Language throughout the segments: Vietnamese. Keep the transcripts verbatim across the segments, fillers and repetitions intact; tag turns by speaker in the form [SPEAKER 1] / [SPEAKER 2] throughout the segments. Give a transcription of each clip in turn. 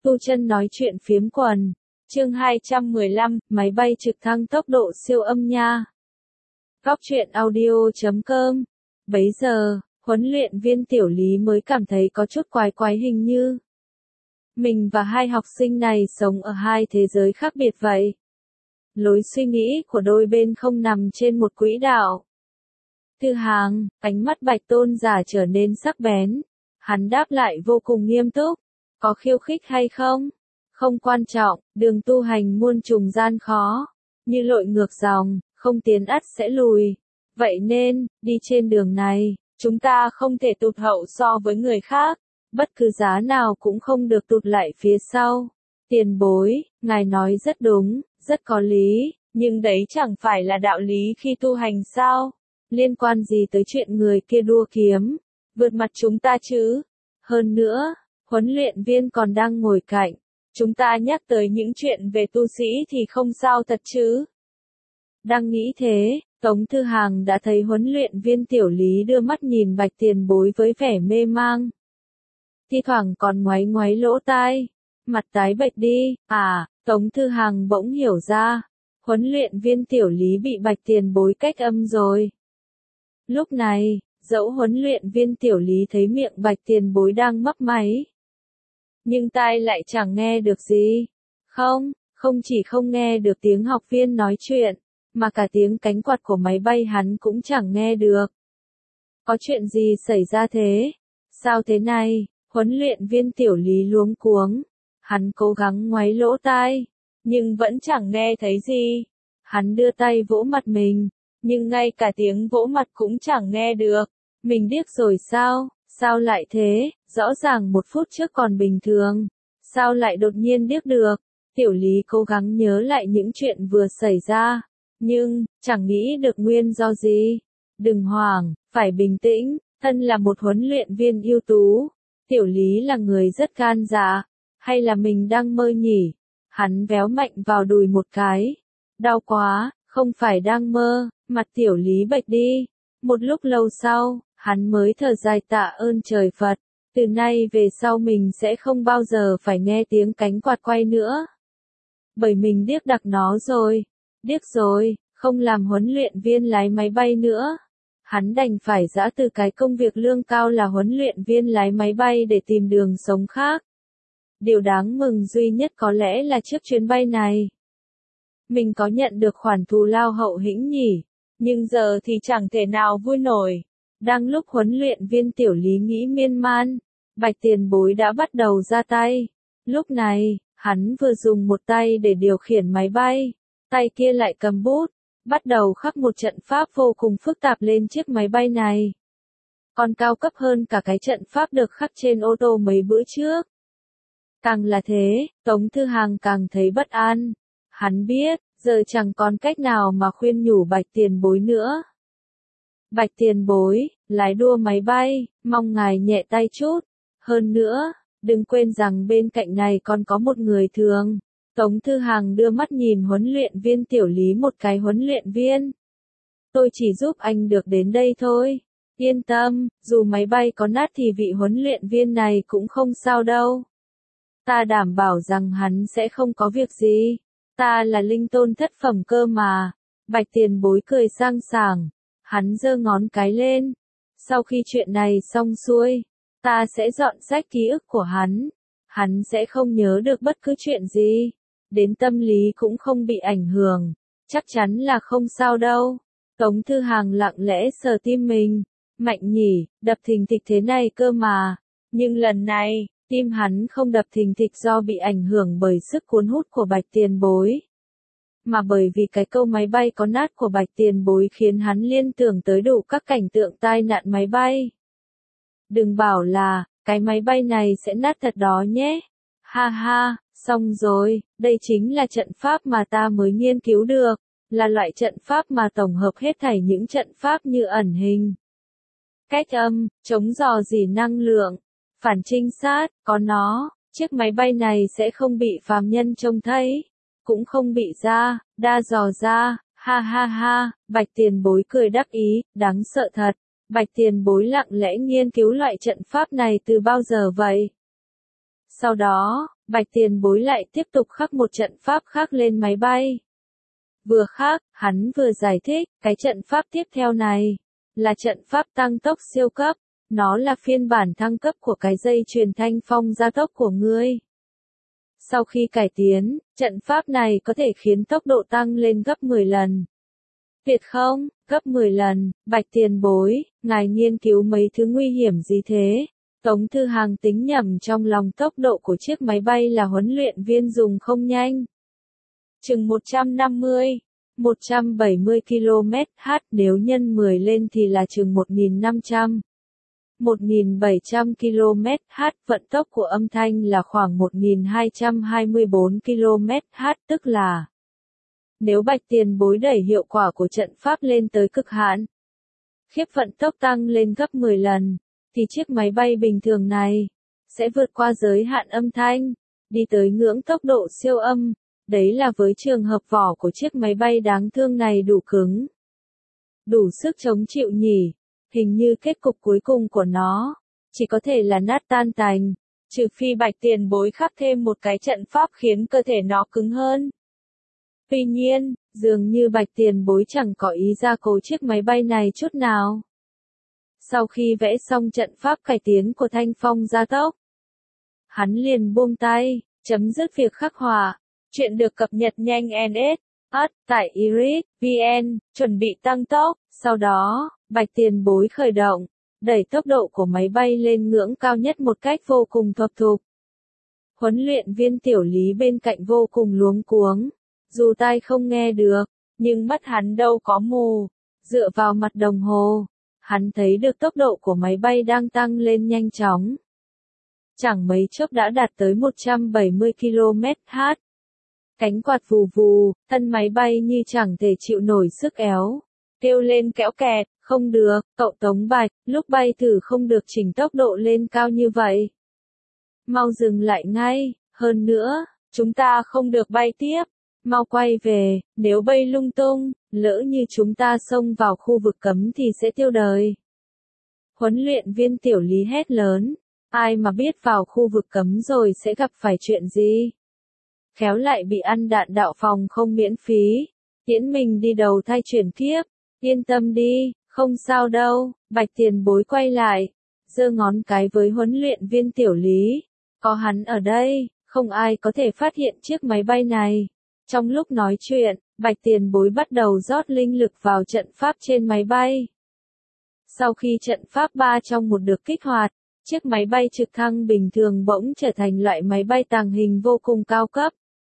[SPEAKER 1] Tu Chân nói chuyện phiếm quần. Chương hai trăm mười lăm, máy bay trực thăng tốc độ siêu âm nha. Góc truyện audio chấm com. Bấy giờ, huấn luyện viên Tiểu Lý mới cảm thấy có chút quái quái, hình như mình và hai học sinh này sống ở hai thế giới khác biệt vậy. Lối suy nghĩ của đôi bên không nằm trên một quỹ đạo. Thư Hàng, ánh mắt Bạch Tôn Giả trở nên sắc bén. Hắn đáp lại vô cùng nghiêm túc. Có khiêu khích hay không? Không quan trọng, đường tu hành muôn trùng gian khó. Như lội ngược dòng, không tiến ắt sẽ lùi. Vậy nên, đi trên đường này, chúng ta không thể tụt hậu so với người khác. Bất cứ giá nào cũng không được tụt lại phía sau. Tiền bối, ngài nói rất đúng, rất có lý, nhưng đấy chẳng phải là đạo lý khi tu hành sao? Liên quan gì tới chuyện người kia đua kiếm, vượt mặt chúng ta chứ? Hơn nữa, huấn luyện viên còn đang ngồi cạnh. Chúng ta nhắc tới những chuyện về tu sĩ thì không sao thật chứ? Đang nghĩ thế, Tống Thư Hàng đã thấy huấn luyện viên Tiểu Lý đưa mắt nhìn Bạch Tiền Bối với vẻ mê mang. Thi thoảng còn ngoáy ngoáy lỗ tai. Mặt tái bệch đi, à, Tống Thư Hàng bỗng hiểu ra. Huấn luyện viên Tiểu Lý bị Bạch Tiền Bối cách âm rồi. Lúc này, dẫu huấn luyện viên Tiểu Lý thấy miệng Bạch Tiền Bối đang mấp máy, nhưng tai lại chẳng nghe được gì. Không, không chỉ không nghe được tiếng học viên nói chuyện, mà cả tiếng cánh quạt của máy bay hắn cũng chẳng nghe được. Có chuyện gì xảy ra thế? Sao thế này? Huấn luyện viên Tiểu Lý luống cuống. Hắn cố gắng ngoáy lỗ tai, nhưng vẫn chẳng nghe thấy gì. Hắn đưa tay vỗ mặt mình, nhưng ngay cả tiếng vỗ mặt cũng chẳng nghe được. Mình điếc rồi sao? Sao lại thế? Rõ ràng một phút trước còn bình thường. Sao lại đột nhiên điếc được? Tiểu Lý cố gắng nhớ lại những chuyện vừa xảy ra, nhưng chẳng nghĩ được nguyên do gì. Đừng hoảng, phải bình tĩnh. Thân là một huấn luyện viên ưu tú, Tiểu Lý là người rất gan dạ. Hay là mình đang mơ nhỉ? Hắn véo mạnh vào đùi một cái. Đau quá, không phải đang mơ. Mặt Tiểu Lý bệch đi. Một lúc lâu sau, hắn mới thở dài tạ ơn trời Phật. Từ nay về sau mình sẽ không bao giờ phải nghe tiếng cánh quạt quay nữa. Bởi mình điếc đặc nó rồi. Điếc rồi, không làm huấn luyện viên lái máy bay nữa. Hắn đành phải giã từ cái công việc lương cao là huấn luyện viên lái máy bay để tìm đường sống khác. Điều đáng mừng duy nhất có lẽ là trước chuyến bay này, mình có nhận được khoản thù lao hậu hĩnh nhỉ, nhưng giờ thì chẳng thể nào vui nổi. Đang lúc huấn luyện viên Tiểu Lý nghĩ miên man, Bạch Tiền Bối đã bắt đầu ra tay. Lúc này, hắn vừa dùng một tay để điều khiển máy bay, tay kia lại cầm bút, bắt đầu khắc một trận pháp vô cùng phức tạp lên chiếc máy bay này. Còn cao cấp hơn cả cái trận pháp được khắc trên ô tô mấy bữa trước. Càng là thế, Tống Thư Hàng càng thấy bất an. Hắn biết, giờ chẳng còn cách nào mà khuyên nhủ Bạch Tiền Bối nữa. Bạch Tiền Bối, lái đua máy bay, mong ngài nhẹ tay chút. Hơn nữa, đừng quên rằng bên cạnh này còn có một người thường. Tống Thư Hàng đưa mắt nhìn huấn luyện viên Tiểu Lý một cái. Huấn luyện viên, tôi chỉ giúp anh được đến đây thôi. Yên tâm, dù máy bay có nát thì vị huấn luyện viên này cũng không sao đâu. Ta đảm bảo rằng hắn sẽ không có việc gì. Ta là linh tôn thất phẩm cơ mà. Bạch Tiền Bối cười sang sảng. Hắn giơ ngón cái lên. Sau khi chuyện này xong xuôi, ta sẽ dọn sách ký ức của hắn. Hắn sẽ không nhớ được bất cứ chuyện gì. Đến tâm lý cũng không bị ảnh hưởng. Chắc chắn là không sao đâu. Tống Thư Hàng lặng lẽ sờ tim mình. Mạnh nhỉ, đập thình thịch thế này cơ mà. Nhưng lần này, tim hắn không đập thình thịch do bị ảnh hưởng bởi sức cuốn hút của Bạch Tiền Bối, mà bởi vì cái câu máy bay có nát của Bạch Tiền Bối khiến hắn liên tưởng tới đủ các cảnh tượng tai nạn máy bay. Đừng bảo là, cái máy bay này sẽ nát thật đó nhé. Ha ha, xong rồi, đây chính là trận pháp mà ta mới nghiên cứu được, là loại trận pháp mà tổng hợp hết thảy những trận pháp như ẩn hình, cách âm, chống rò rỉ năng lượng, phản trinh sát. Có nó, chiếc máy bay này sẽ không bị phàm nhân trông thấy, cũng không bị ra, đa dò ra. Ha ha ha, Bạch Tiền Bối cười đắc ý, đáng sợ thật. Bạch Tiền Bối lặng lẽ nghiên cứu loại trận pháp này từ bao giờ vậy? Sau đó, Bạch Tiền Bối lại tiếp tục khắc một trận pháp khác lên máy bay. Vừa khắc, hắn vừa giải thích, cái trận pháp tiếp theo này là trận pháp tăng tốc siêu cấp, nó là phiên bản thăng cấp của cái dây chuyền thanh phong gia tốc của ngươi. Sau khi cải tiến, trận pháp này có thể khiến tốc độ tăng lên gấp mười lần. Tuyệt không, gấp mười lần, Bạch Tiền Bối, ngài nghiên cứu mấy thứ nguy hiểm gì thế? Tống Thư Hàng tính nhầm trong lòng tốc độ của chiếc máy bay là huấn luyện viên dùng không nhanh. Chừng một trăm năm mươi, một trăm bảy mươi ki lô mét h nếu nhân mười lên thì là chừng một nghìn năm trăm. một nghìn bảy trăm ki lô mét h, vận tốc của âm thanh là khoảng một nghìn hai trăm hai mươi tư ki lô mét h, tức là nếu Bạch Tiền Bối đẩy hiệu quả của trận pháp lên tới cực hạn, khiếp vận tốc tăng lên gấp mười lần, thì chiếc máy bay bình thường này sẽ vượt qua giới hạn âm thanh, đi tới ngưỡng tốc độ siêu âm. Đấy là với trường hợp vỏ của chiếc máy bay đáng thương này đủ cứng, đủ sức chống chịu nhỉ. Hình như kết cục cuối cùng của nó chỉ có thể là nát tan tành, trừ phi Bạch Tiền Bối khắc thêm một cái trận pháp khiến cơ thể nó cứng hơn. Tuy nhiên, dường như Bạch Tiền Bối chẳng có ý gia cố chiếc máy bay này chút nào. Sau khi vẽ xong trận pháp cải tiến của thanh phong gia tốc, hắn liền buông tay, chấm dứt việc khắc họa. Chuyện được cập nhật nhanh en ét hát tại iris chấm vn, chuẩn bị tăng tốc. Sau đó, Bạch Tiền Bối khởi động, đẩy tốc độ của máy bay lên ngưỡng cao nhất một cách vô cùng thuần thục. Huấn luyện viên Tiểu Lý bên cạnh vô cùng luống cuống, dù tai không nghe được, nhưng mắt hắn đâu có mù. Dựa vào mặt đồng hồ, hắn thấy được tốc độ của máy bay đang tăng lên nhanh chóng. Chẳng mấy chốc đã đạt tới một trăm bảy mươi ki lô mét h. Cánh quạt vù vù, thân máy bay như chẳng thể chịu nổi sức éo. Kêu lên kéo kẹt, không được, cậu Tống Bạch, lúc bay thử không được chỉnh tốc độ lên cao như vậy. Mau dừng lại ngay, hơn nữa, chúng ta không được bay tiếp. Mau quay về, nếu bay lung tung, lỡ như chúng ta xông vào khu vực cấm thì sẽ tiêu đời. Huấn luyện viên Tiểu Lý hét lớn, ai mà biết vào khu vực cấm rồi sẽ gặp phải chuyện gì. Khéo lại bị ăn đạn đạo phòng không miễn phí, tiễn mình đi đầu thai chuyển kiếp. Yên tâm đi, không sao đâu. Bạch Tiền Bối quay lại, giơ ngón cái với huấn luyện viên Tiểu Lý. Có hắn ở đây, không ai có thể phát hiện chiếc máy bay này. Trong lúc nói chuyện, Bạch Tiền Bối bắt đầu rót linh lực vào trận pháp trên máy bay. Sau khi trận pháp ba trong một được kích hoạt, chiếc máy bay trực thăng bình thường bỗng trở thành loại máy bay tàng hình vô cùng cao cấp.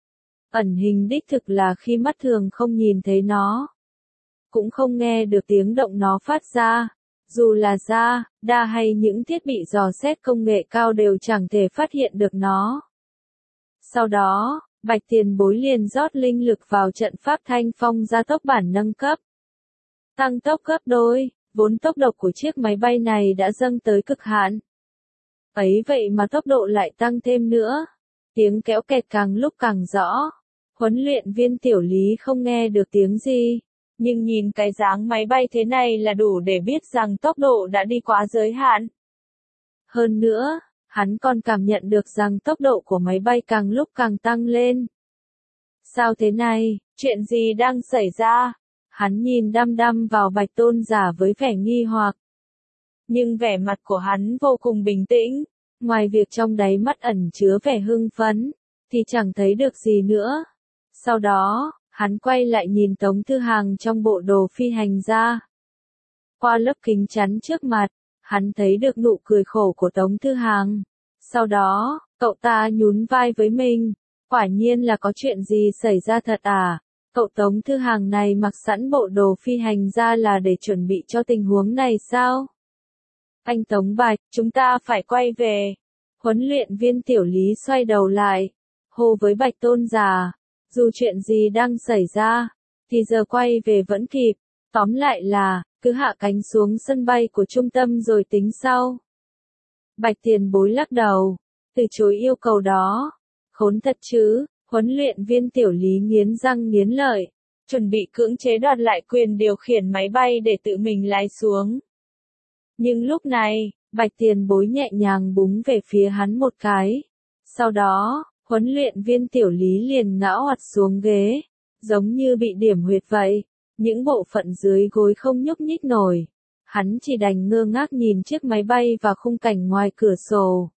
[SPEAKER 1] Ẩn hình đích thực là khi mắt thường không nhìn thấy nó, cũng không nghe được tiếng động nó phát ra. Dù là ra, đa hay những thiết bị dò xét công nghệ cao đều chẳng thể phát hiện được nó. Sau đó, Bạch Tiền Bối liền rót linh lực vào trận pháp thanh phong gia tốc bản nâng cấp. Tăng tốc gấp đôi, vốn tốc độ của chiếc máy bay này đã dâng tới cực hạn. Ấy vậy mà tốc độ lại tăng thêm nữa. Tiếng kéo kẹt càng lúc càng rõ. Huấn luyện viên Tiểu Lý không nghe được tiếng gì. Nhưng nhìn cái dáng máy bay thế này là đủ để biết rằng tốc độ đã đi quá giới hạn. Hơn nữa, hắn còn cảm nhận được rằng tốc độ của máy bay càng lúc càng tăng lên. Sao thế này, chuyện gì đang xảy ra? Hắn nhìn đăm đăm vào Bạch Tôn Giả với vẻ nghi hoặc. Nhưng vẻ mặt của hắn vô cùng bình tĩnh, ngoài việc trong đáy mắt ẩn chứa vẻ hưng phấn, thì chẳng thấy được gì nữa. Sau đó, hắn quay lại nhìn Tống Thư Hàng trong bộ đồ phi hành gia. Qua lớp kính chắn trước mặt, hắn thấy được nụ cười khổ của Tống Thư Hàng. Sau đó, cậu ta nhún vai với mình. Quả nhiên là có chuyện gì xảy ra thật à? Cậu Tống Thư Hàng này mặc sẵn bộ đồ phi hành gia là để chuẩn bị cho tình huống này sao? Anh Tống Bạch, chúng ta phải quay về. Huấn luyện viên Tiểu Lý xoay đầu lại, hô với Bạch Tôn Giả. Dù chuyện gì đang xảy ra, thì giờ quay về vẫn kịp. Tóm lại là, cứ hạ cánh xuống sân bay của trung tâm rồi tính sau. Bạch Tiền Bối lắc đầu, từ chối yêu cầu đó. Khốn thật chứ, huấn luyện viên Tiểu Lý nghiến răng nghiến lợi, chuẩn bị cưỡng chế đoạt lại quyền điều khiển máy bay để tự mình lái xuống. Nhưng lúc này, Bạch Tiền Bối nhẹ nhàng búng về phía hắn một cái. Sau đó, huấn luyện viên Tiểu Lý liền ngã oặt xuống ghế, giống như bị điểm huyệt vậy, những bộ phận dưới gối không nhúc nhích nổi. Hắn chỉ đành ngơ ngác nhìn chiếc máy bay và khung cảnh ngoài cửa sổ.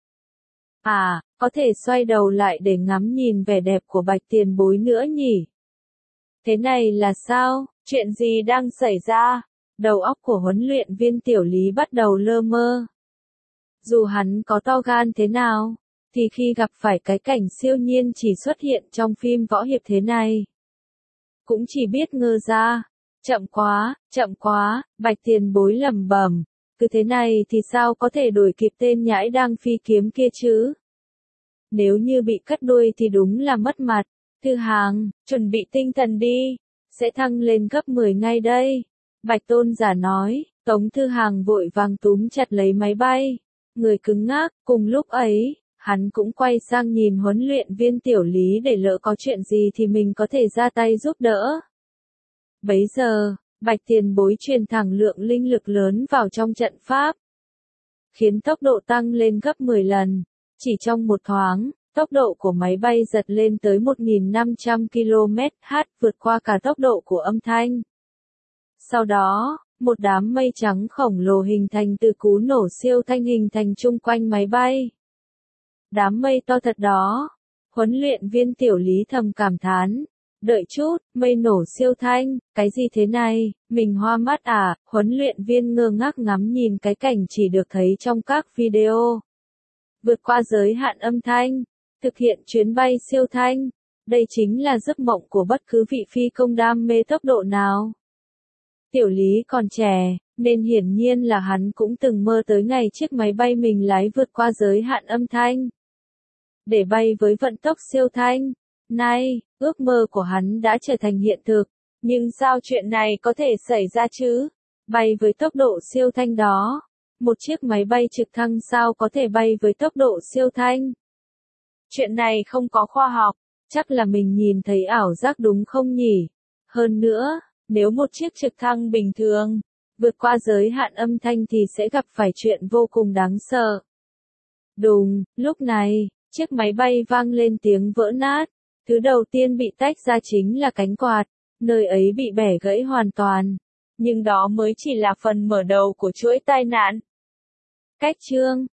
[SPEAKER 1] À, có thể xoay đầu lại để ngắm nhìn vẻ đẹp của Bạch Tiền Bối nữa nhỉ? Thế này là sao? Chuyện gì đang xảy ra? Đầu óc của huấn luyện viên Tiểu Lý bắt đầu lơ mơ. Dù hắn có to gan thế nào, thì khi gặp phải cái cảnh siêu nhiên chỉ xuất hiện trong phim võ hiệp thế này, cũng chỉ biết ngơ ra. Chậm quá, chậm quá, Bạch Tiền Bối lẩm bẩm, cứ thế này thì sao có thể đuổi kịp tên nhãi đang phi kiếm kia chứ? Nếu như bị cắt đuôi thì đúng là mất mặt. Thư Hàng, chuẩn bị tinh thần đi, sẽ thăng lên gấp mười ngay đây. Bạch Tôn giả nói. Tống Thư Hàng vội vàng túm chặt lấy máy bay, người cứng ngắc. Cùng lúc ấy, hắn cũng quay sang nhìn huấn luyện viên Tiểu Lý để lỡ có chuyện gì thì mình có thể ra tay giúp đỡ. Bấy giờ, Bạch Tiền Bối truyền thẳng lượng linh lực lớn vào trong trận pháp, khiến tốc độ tăng lên gấp mười lần. Chỉ trong một thoáng, tốc độ của máy bay giật lên tới một nghìn năm trăm ki lô mét trên giờ, vượt qua cả tốc độ của âm thanh. Sau đó, một đám mây trắng khổng lồ hình thành từ cú nổ siêu thanh hình thành chung quanh máy bay. Đám mây to thật đó. Huấn luyện viên Tiểu Lý thầm cảm thán. Đợi chút, mây nổ siêu thanh, cái gì thế này, mình hoa mắt à? Huấn luyện viên ngơ ngác ngắm nhìn cái cảnh chỉ được thấy trong các video. Vượt qua giới hạn âm thanh, thực hiện chuyến bay siêu thanh, đây chính là giấc mộng của bất cứ vị phi công đam mê tốc độ nào. Tiểu Lý còn trẻ, nên hiển nhiên là hắn cũng từng mơ tới ngày chiếc máy bay mình lái vượt qua giới hạn âm thanh, để bay với vận tốc siêu thanh. Nay, ước mơ của hắn đã trở thành hiện thực, nhưng sao chuyện này có thể xảy ra chứ? Bay với tốc độ siêu thanh đó, một chiếc máy bay trực thăng sao có thể bay với tốc độ siêu thanh? Chuyện này không có khoa học, chắc là mình nhìn thấy ảo giác đúng không nhỉ? Hơn nữa, nếu một chiếc trực thăng bình thường vượt qua giới hạn âm thanh thì sẽ gặp phải chuyện vô cùng đáng sợ. Đùng, lúc này, chiếc máy bay vang lên tiếng vỡ nát. Thứ đầu tiên bị tách ra chính là cánh quạt, nơi ấy bị bẻ gãy hoàn toàn. Nhưng đó mới chỉ là phần mở đầu của chuỗi tai nạn. Cách chương